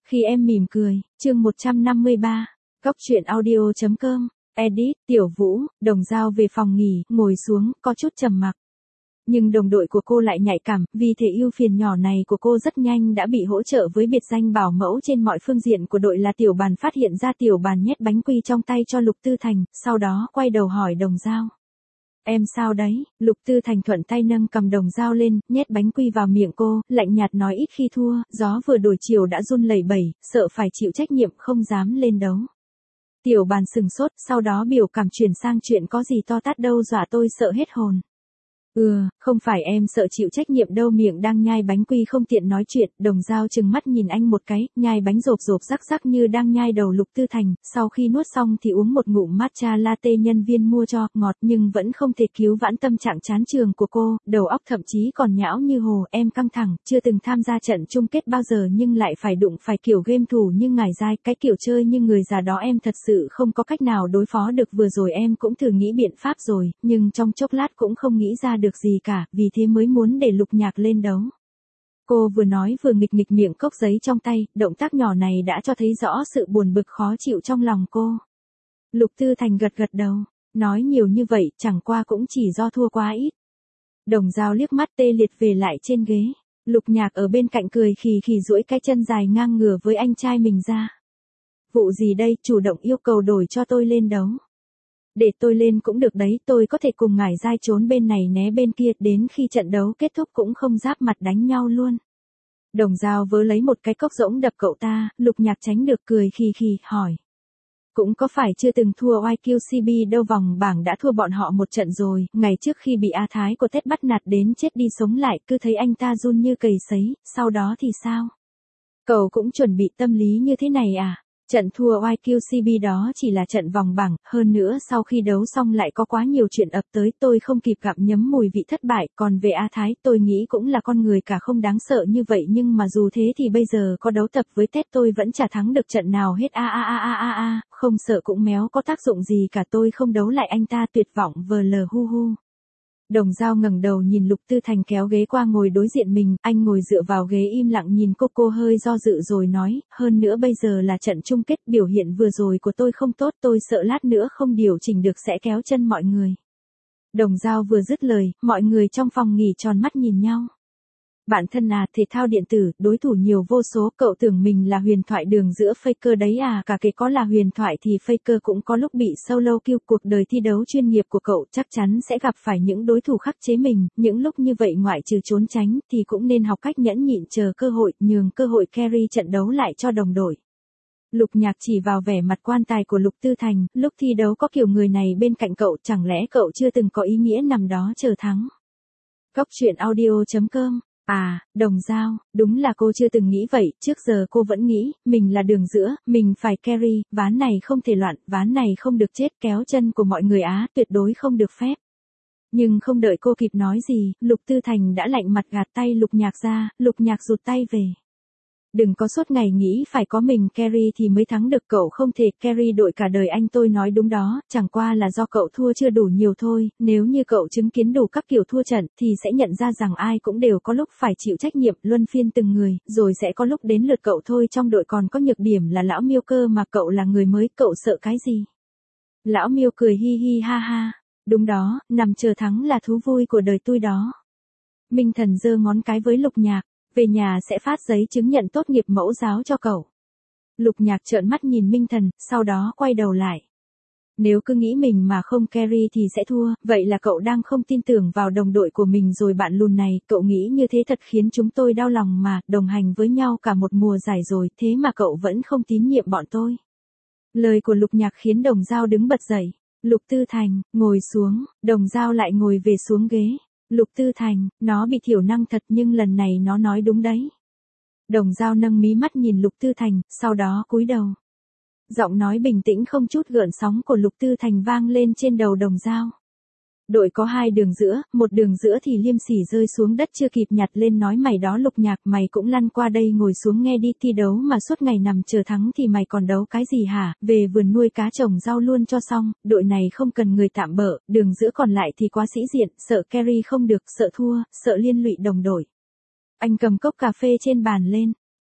Khi em mỉm cười, chương 153, Cóc truyện audio.com, edit, Tiểu Vũ, Đồng Dao về phòng nghỉ, ngồi xuống, có chút trầm mặc. Nhưng đồng đội của cô lại nhạy cảm, vì thế ưu phiền nhỏ này của cô rất nhanh đã bị hỗ trợ với biệt danh bảo mẫu trên mọi phương diện của đội là Tiểu Bàn. Phát hiện ra Tiểu Bàn nhét bánh quy trong tay cho Lục Tư Thành, sau đó quay đầu hỏi Đồng Dao. Em sao đấy? Lục Tư Thành thuận tay nâng cầm Đồng Dao lên, nhét bánh quy vào miệng cô, lạnh nhạt nói ít khi thua, gió vừa đổi chiều đã run lẩy bẩy, sợ phải chịu trách nhiệm không dám lên đấu. Tiểu Bàn sừng sốt, sau đó biểu cảm chuyển sang chuyện có gì to tát đâu dọa tôi sợ hết hồn. Không phải em sợ chịu trách nhiệm đâu, miệng đang nhai bánh quy không tiện nói chuyện, Đồng Dao trừng mắt nhìn anh một cái, nhai bánh rộp rộp rắc rắc như đang nhai đầu Lục Tư Thành, sau khi nuốt xong thì uống một ngụm matcha latte nhân viên mua cho, ngọt nhưng vẫn không thể cứu vãn tâm trạng chán trường của cô, đầu óc thậm chí còn nhão như hồ. Em căng thẳng, chưa từng tham gia trận chung kết bao giờ nhưng lại phải đụng phải kiểu game thủ như ngài giai, cái kiểu chơi như người già đó em thật sự không có cách nào đối phó được. Vừa rồi em cũng thử nghĩ biện pháp rồi, nhưng trong chốc lát cũng không nghĩ ra được gì cả, vì thế mới muốn để Lục Nhạc lên đấu. Cô vừa nói vừa nghịch nghịch miệng cốc giấy trong tay, động tác nhỏ này đã cho thấy rõ sự buồn bực khó chịu trong lòng cô. Lục Tư Thành gật gật đầu, nói nhiều như vậy chẳng qua cũng chỉ do thua quá ít. Đồng Dao liếc mắt tê liệt về lại trên ghế, Lục Nhạc ở bên cạnh cười khì khì duỗi cái chân dài ngang ngửa với anh trai mình ra. Vụ gì đây, chủ động yêu cầu đổi cho tôi lên đấu. Để tôi lên cũng được đấy, tôi có thể cùng ngải giai trốn bên này né bên kia, đến khi trận đấu kết thúc cũng không giáp mặt đánh nhau luôn. Đồng Dao vớ lấy một cái cốc rỗng đập cậu ta, Lục Nhạc tránh được cười khì khì, hỏi. Cũng có phải chưa từng thua YQCB đâu, vòng bảng đã thua bọn họ một trận rồi, ngày trước khi bị A Thái của Tết bắt nạt đến chết đi sống lại, cứ thấy anh ta run như cầy sấy, sau đó thì sao? Cậu cũng chuẩn bị tâm lý như thế này à? Trận thua YQCB đó chỉ là trận vòng bảng, hơn nữa sau khi đấu xong lại có quá nhiều chuyện ập tới, tôi không kịp gặm nhấm mùi vị thất bại, còn về A Thái tôi nghĩ cũng là con người cả không đáng sợ như vậy, nhưng mà dù thế thì bây giờ có đấu tập với Tết tôi vẫn chả thắng được trận nào hết, không sợ cũng méo có tác dụng gì cả, tôi không đấu lại anh ta, tuyệt vọng vờ lờ hu hu. Đồng Dao ngẩng đầu nhìn Lục Tư Thành kéo ghế qua ngồi đối diện mình, anh ngồi dựa vào ghế im lặng nhìn cô hơi do dự rồi nói, hơn nữa bây giờ là trận chung kết, biểu hiện vừa rồi của tôi không tốt, tôi sợ lát nữa không điều chỉnh được sẽ kéo chân mọi người. Đồng Dao vừa dứt lời, mọi người trong phòng nghỉ tròn mắt nhìn nhau. Bạn thân à, thể thao điện tử, đối thủ nhiều vô số, cậu tưởng mình là huyền thoại đường giữa faker đấy à, cả cái có là huyền thoại thì faker cũng có lúc bị solo kill, cuộc đời thi đấu chuyên nghiệp của cậu chắc chắn sẽ gặp phải những đối thủ khắc chế mình, những lúc như vậy ngoại trừ trốn tránh thì cũng nên học cách nhẫn nhịn chờ cơ hội, nhường cơ hội carry trận đấu lại cho đồng đội. Lục Nhạc chỉ vào vẻ mặt quan tài của Lục Tư Thành, lúc thi đấu có kiểu người này bên cạnh cậu, chẳng lẽ cậu chưa từng có ý nghĩa nằm đó chờ thắng. Cóc truyện audio.com. Đồng Dao, đúng là cô chưa từng nghĩ vậy, trước giờ cô vẫn nghĩ, mình là đường giữa, mình phải carry, ván này không thể loạn, ván này không được chết, kéo chân của mọi người tuyệt đối không được phép. Nhưng không đợi cô kịp nói gì, Lục Tư Thành đã lạnh mặt gạt tay Lục Nhạc ra, Lục Nhạc rụt tay về. Đừng có suốt ngày nghĩ phải có mình carry thì mới thắng được, cậu không thể carry đội cả đời, anh tôi nói đúng đó, chẳng qua là do cậu thua chưa đủ nhiều thôi, nếu như cậu chứng kiến đủ các kiểu thua trận thì sẽ nhận ra rằng ai cũng đều có lúc phải chịu trách nhiệm, luân phiên từng người, rồi sẽ có lúc đến lượt cậu thôi, trong đội còn có nhược điểm là Lão Miêu cơ mà, cậu là người mới, cậu sợ cái gì? Lão Miêu cười hi hi ha ha, đúng đó, nằm chờ thắng là thú vui của đời tôi đó. Minh Thần giơ ngón cái với Lục Nhạc. Về nhà sẽ phát giấy chứng nhận tốt nghiệp mẫu giáo cho cậu. Lục Nhạc trợn mắt nhìn Minh Thần, sau đó quay đầu lại. Nếu cứ nghĩ mình mà không carry thì sẽ thua, vậy là cậu đang không tin tưởng vào đồng đội của mình rồi bạn lùn này, cậu nghĩ như thế thật khiến chúng tôi đau lòng mà, đồng hành với nhau cả một mùa giải rồi, thế mà cậu vẫn không tín nhiệm bọn tôi. Lời của Lục Nhạc khiến Đồng Dao đứng bật dậy. Lục Tư Thành, ngồi xuống, Đồng Dao lại ngồi về xuống ghế. Lục Tư Thành, nó bị thiểu năng thật nhưng lần này nó nói đúng đấy. Đồng Dao nâng mí mắt nhìn Lục Tư Thành, sau đó cúi đầu. Giọng nói bình tĩnh không chút gợn sóng của Lục Tư Thành vang lên trên đầu Đồng Dao. Đội có hai đường giữa, một đường giữa thì liêm sỉ rơi xuống đất chưa kịp nhặt lên nói mày đó Lục Nhạc, mày cũng lăn qua đây ngồi xuống nghe đi, thi đấu mà suốt ngày nằm chờ thắng thì mày còn đấu cái gì hả, về vườn nuôi cá trồng rau luôn cho xong, đội này không cần người tạm bợ, đường giữa còn lại thì quá sĩ diện, sợ carry không được, sợ thua, sợ liên lụy đồng đội. Anh cầm cốc cà phê trên bàn lên.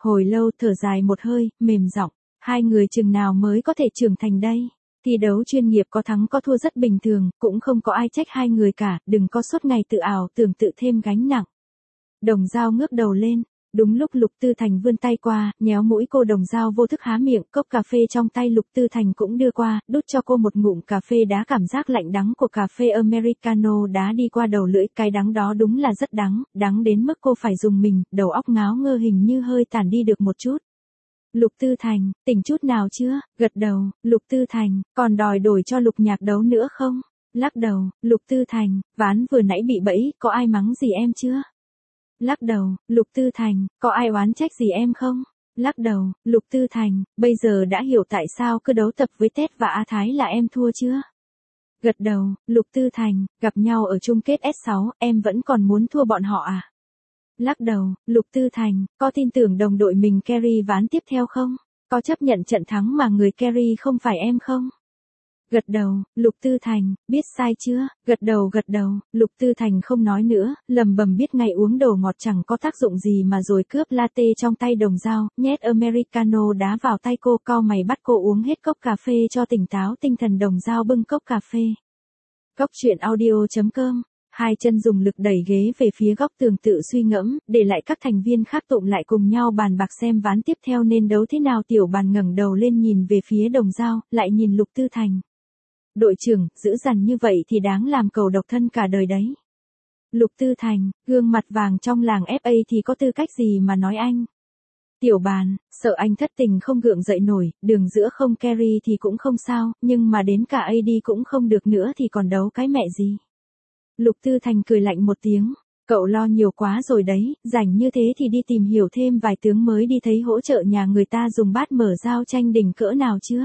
Hồi lâu thở dài một hơi, mềm giọng, hai người chừng nào mới có thể trưởng thành đây? Thi đấu chuyên nghiệp có thắng có thua rất bình thường, cũng không có ai trách hai người cả, đừng có suốt ngày tự ảo tưởng tự thêm gánh nặng. Đồng Dao ngước đầu lên, đúng lúc Lục Tư Thành vươn tay qua, nhéo mũi cô. Đồng Dao vô thức há miệng, cốc cà phê trong tay Lục Tư Thành cũng đưa qua, đút cho cô một ngụm cà phê đá. Cảm giác lạnh đắng của cà phê Americano đá đi qua đầu lưỡi, cái đắng đó đúng là rất đắng, đắng đến mức cô phải dùng mình, đầu óc ngáo ngơ hình như hơi tản đi được một chút. Lục Tư Thành, tỉnh chút nào chưa? Gật đầu. Lục Tư Thành, còn đòi đổi cho Lục Nhạc đấu nữa không? Lắc đầu. Lục Tư Thành, ván vừa nãy bị bẫy, có ai mắng gì em chưa? Lắc đầu. Lục Tư Thành, có ai oán trách gì em không? Lắc đầu. Lục Tư Thành, bây giờ đã hiểu tại sao cứ đấu tập với Ted và A Thái là em thua chưa? Gật đầu. Lục Tư Thành, gặp nhau ở chung kết S6, em vẫn còn muốn thua bọn họ à? Lắc đầu. Lục Tư Thành, có tin tưởng đồng đội mình carry ván tiếp theo không? Có chấp nhận trận thắng mà người carry không phải em không? Gật đầu. Lục Tư Thành, biết sai chưa? Gật đầu. Lục Tư Thành không nói nữa, lầm bầm biết ngay uống đồ ngọt chẳng có tác dụng gì mà rồi cướp latte trong tay Đồng Dao, nhét Americano đá vào tay cô, cau mày bắt cô uống hết cốc cà phê cho tỉnh táo tinh thần. Đồng Dao bưng cốc cà phê. Cốc truyện audio.com. Hai chân dùng lực đẩy ghế về phía góc tường tự suy ngẫm, để lại các thành viên khác tụm lại cùng nhau bàn bạc xem ván tiếp theo nên đấu thế nào. Tiểu Bàn ngẩng đầu lên nhìn về phía Đồng Dao, lại nhìn Lục Tư Thành. Đội trưởng, dữ dằn như vậy thì đáng làm cầu độc thân cả đời đấy. Lục Tư Thành, gương mặt vàng trong làng FA thì có tư cách gì mà nói anh. Tiểu Bàn, sợ anh thất tình không gượng dậy nổi, đường giữa không carry thì cũng không sao, nhưng mà đến cả AD cũng không được nữa thì còn đấu cái mẹ gì. Lục Tư Thành cười lạnh một tiếng, cậu lo nhiều quá rồi đấy, rảnh như thế thì đi tìm hiểu thêm vài tướng mới đi, thấy hỗ trợ nhà người ta dùng bát mở giao tranh đỉnh cỡ nào chưa?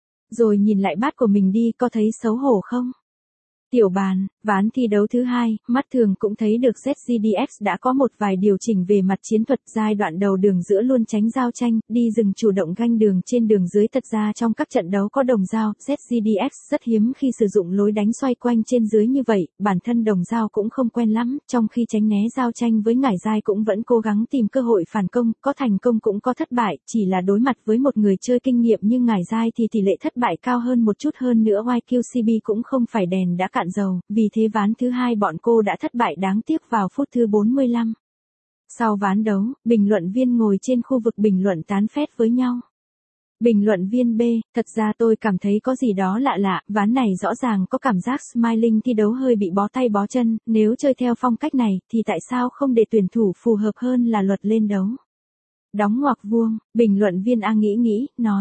Rồi nhìn lại bát của mình đi, có thấy xấu hổ không? Tiểu Bàn, ván thi đấu thứ hai, mắt thường cũng thấy được ZGDX đã có một vài điều chỉnh về mặt chiến thuật. Giai đoạn đầu đường giữa luôn tránh giao tranh, đi rừng chủ động ganh đường trên đường dưới. Thật ra trong các trận đấu có Đồng Dao, ZGDX rất hiếm khi sử dụng lối đánh xoay quanh trên dưới như vậy, bản thân Đồng Dao cũng không quen lắm, trong khi tránh né giao tranh với Ngải Giai cũng vẫn cố gắng tìm cơ hội phản công, có thành công cũng có thất bại, chỉ là đối mặt với một người chơi kinh nghiệm như Ngải Giai thì tỷ lệ thất bại cao hơn một chút. Hơn nữa YQCB cũng không phải đèn đã cạn dầu, vì thế ván thứ hai bọn cô đã thất bại đáng tiếc vào phút thứ 45. Sau ván đấu, bình luận viên ngồi trên khu vực bình luận tán phét với nhau. Bình luận viên B, thật ra tôi cảm thấy có gì đó lạ lạ, ván này rõ ràng có cảm giác Smiling thi đấu hơi bị bó tay bó chân, nếu chơi theo phong cách này thì tại sao không để tuyển thủ phù hợp hơn là luật lên đấu. Đóng ngoặc vuông, bình luận viên A nghĩ, nói.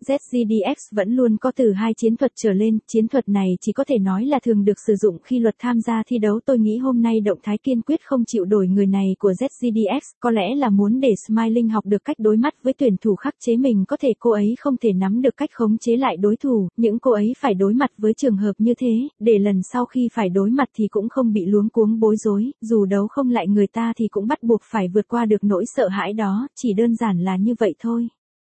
ZGDX vẫn luôn có từ 2 chiến thuật trở lên, chiến thuật này chỉ có thể nói là thường được sử dụng khi luật tham gia thi đấu. Tôi nghĩ hôm nay động thái kiên quyết không chịu đổi người này của ZGDX, có lẽ là muốn để Smiling học được cách đối mặt với tuyển thủ khắc chế mình. Có thể cô ấy không thể nắm được cách khống chế lại đối thủ, những cô ấy phải đối mặt với trường hợp như thế, để lần sau khi phải đối mặt thì cũng không bị luống cuống bối rối, dù đấu không lại người ta thì cũng bắt buộc phải vượt qua được nỗi sợ hãi đó, chỉ đơn giản là như vậy thôi.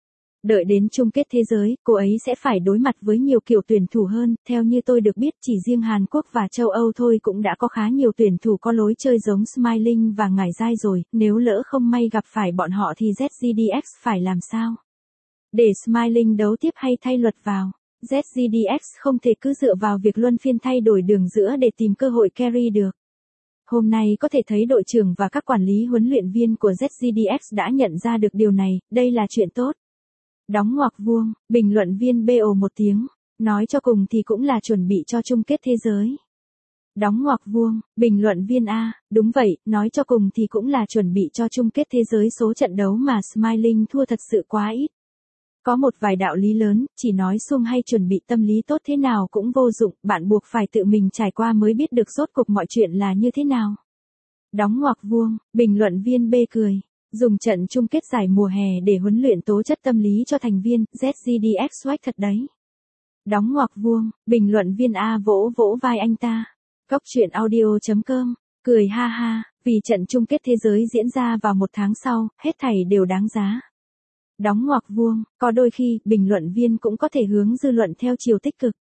Đợi đến chung kết thế giới, cô ấy sẽ phải đối mặt với nhiều kiểu tuyển thủ hơn, theo như tôi được biết chỉ riêng Hàn Quốc và châu Âu thôi cũng đã có khá nhiều tuyển thủ có lối chơi giống Smiling và Ngải Giai rồi, nếu lỡ không may gặp phải bọn họ thì ZGDX phải làm sao? Để Smiling đấu tiếp hay thay luật vào? ZGDX không thể cứ dựa vào việc luân phiên thay đổi đường giữa để tìm cơ hội carry được. Hôm nay có thể thấy đội trưởng và các quản lý huấn luyện viên của ZGDX đã nhận ra được điều này, đây là chuyện tốt. Đóng ngoặc vuông, bình luận viên B ồ một tiếng, nói cho cùng thì cũng là chuẩn bị cho chung kết thế giới. Đóng ngoặc vuông, bình luận viên A, đúng vậy, nói cho cùng thì cũng là chuẩn bị cho chung kết thế giới. Số trận đấu mà Smiling thua thật sự quá ít. Có một vài đạo lý lớn, chỉ nói suông hay chuẩn bị tâm lý tốt thế nào cũng vô dụng, bạn buộc phải tự mình trải qua mới biết được rốt cuộc mọi chuyện là như thế nào. Đóng ngoặc vuông, bình luận viên B cười. Dùng trận chung kết giải mùa hè để huấn luyện tố chất tâm lý cho thành viên, ZGDX swag thật đấy. Đóng ngoặc vuông, bình luận viên A vỗ vỗ vai anh ta. Cốc truyện audio.com, cười ha ha, vì trận chung kết thế giới diễn ra vào một tháng sau, hết thảy đều đáng giá. Đóng ngoặc vuông, có đôi khi, bình luận viên cũng có thể hướng dư luận theo chiều tích cực.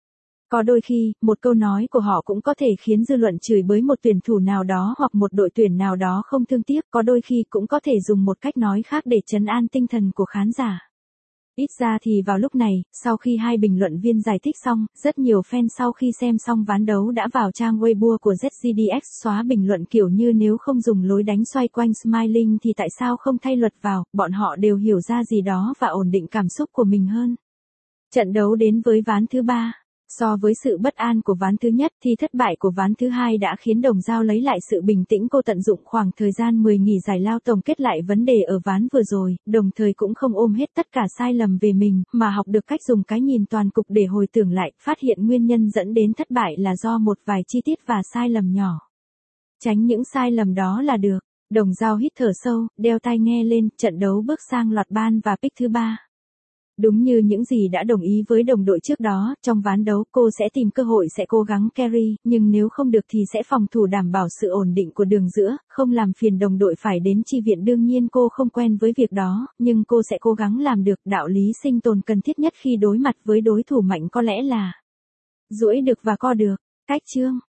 Có đôi khi, một câu nói của họ cũng có thể khiến dư luận chửi bới một tuyển thủ nào đó hoặc một đội tuyển nào đó không thương tiếc, có đôi khi cũng có thể dùng một cách nói khác để trấn an tinh thần của khán giả. Ít ra thì vào lúc này, sau khi hai bình luận viên giải thích xong, rất nhiều fan sau khi xem xong ván đấu đã vào trang Weibo của ZGDX xóa bình luận kiểu như nếu không dùng lối đánh xoay quanh Smiling thì tại sao không thay luật vào, bọn họ đều hiểu ra gì đó và ổn định cảm xúc của mình hơn. Trận đấu đến với ván thứ 3. So với sự bất an của ván thứ nhất thì thất bại của ván thứ 2 đã khiến Đồng Dao lấy lại sự bình tĩnh. Cô tận dụng khoảng thời gian 10 nghỉ giải lao tổng kết lại vấn đề ở ván vừa rồi, đồng thời cũng không ôm hết tất cả sai lầm về mình, mà học được cách dùng cái nhìn toàn cục để hồi tưởng lại, phát hiện nguyên nhân dẫn đến thất bại là do một vài chi tiết và sai lầm nhỏ. Tránh những sai lầm đó là được. Đồng Dao hít thở sâu, đeo tai nghe lên, trận đấu bước sang loạt ban và pick thứ 3. Đúng như những gì đã đồng ý với đồng đội trước đó, trong ván đấu cô sẽ tìm cơ hội sẽ cố gắng carry, nhưng nếu không được thì sẽ phòng thủ đảm bảo sự ổn định của đường giữa, không làm phiền đồng đội phải đến chi viện. Đương nhiên cô không quen với việc đó, nhưng cô sẽ cố gắng làm được. Đạo lý sinh tồn cần thiết nhất khi đối mặt với đối thủ mạnh có lẽ là duỗi được và co được. Cách chương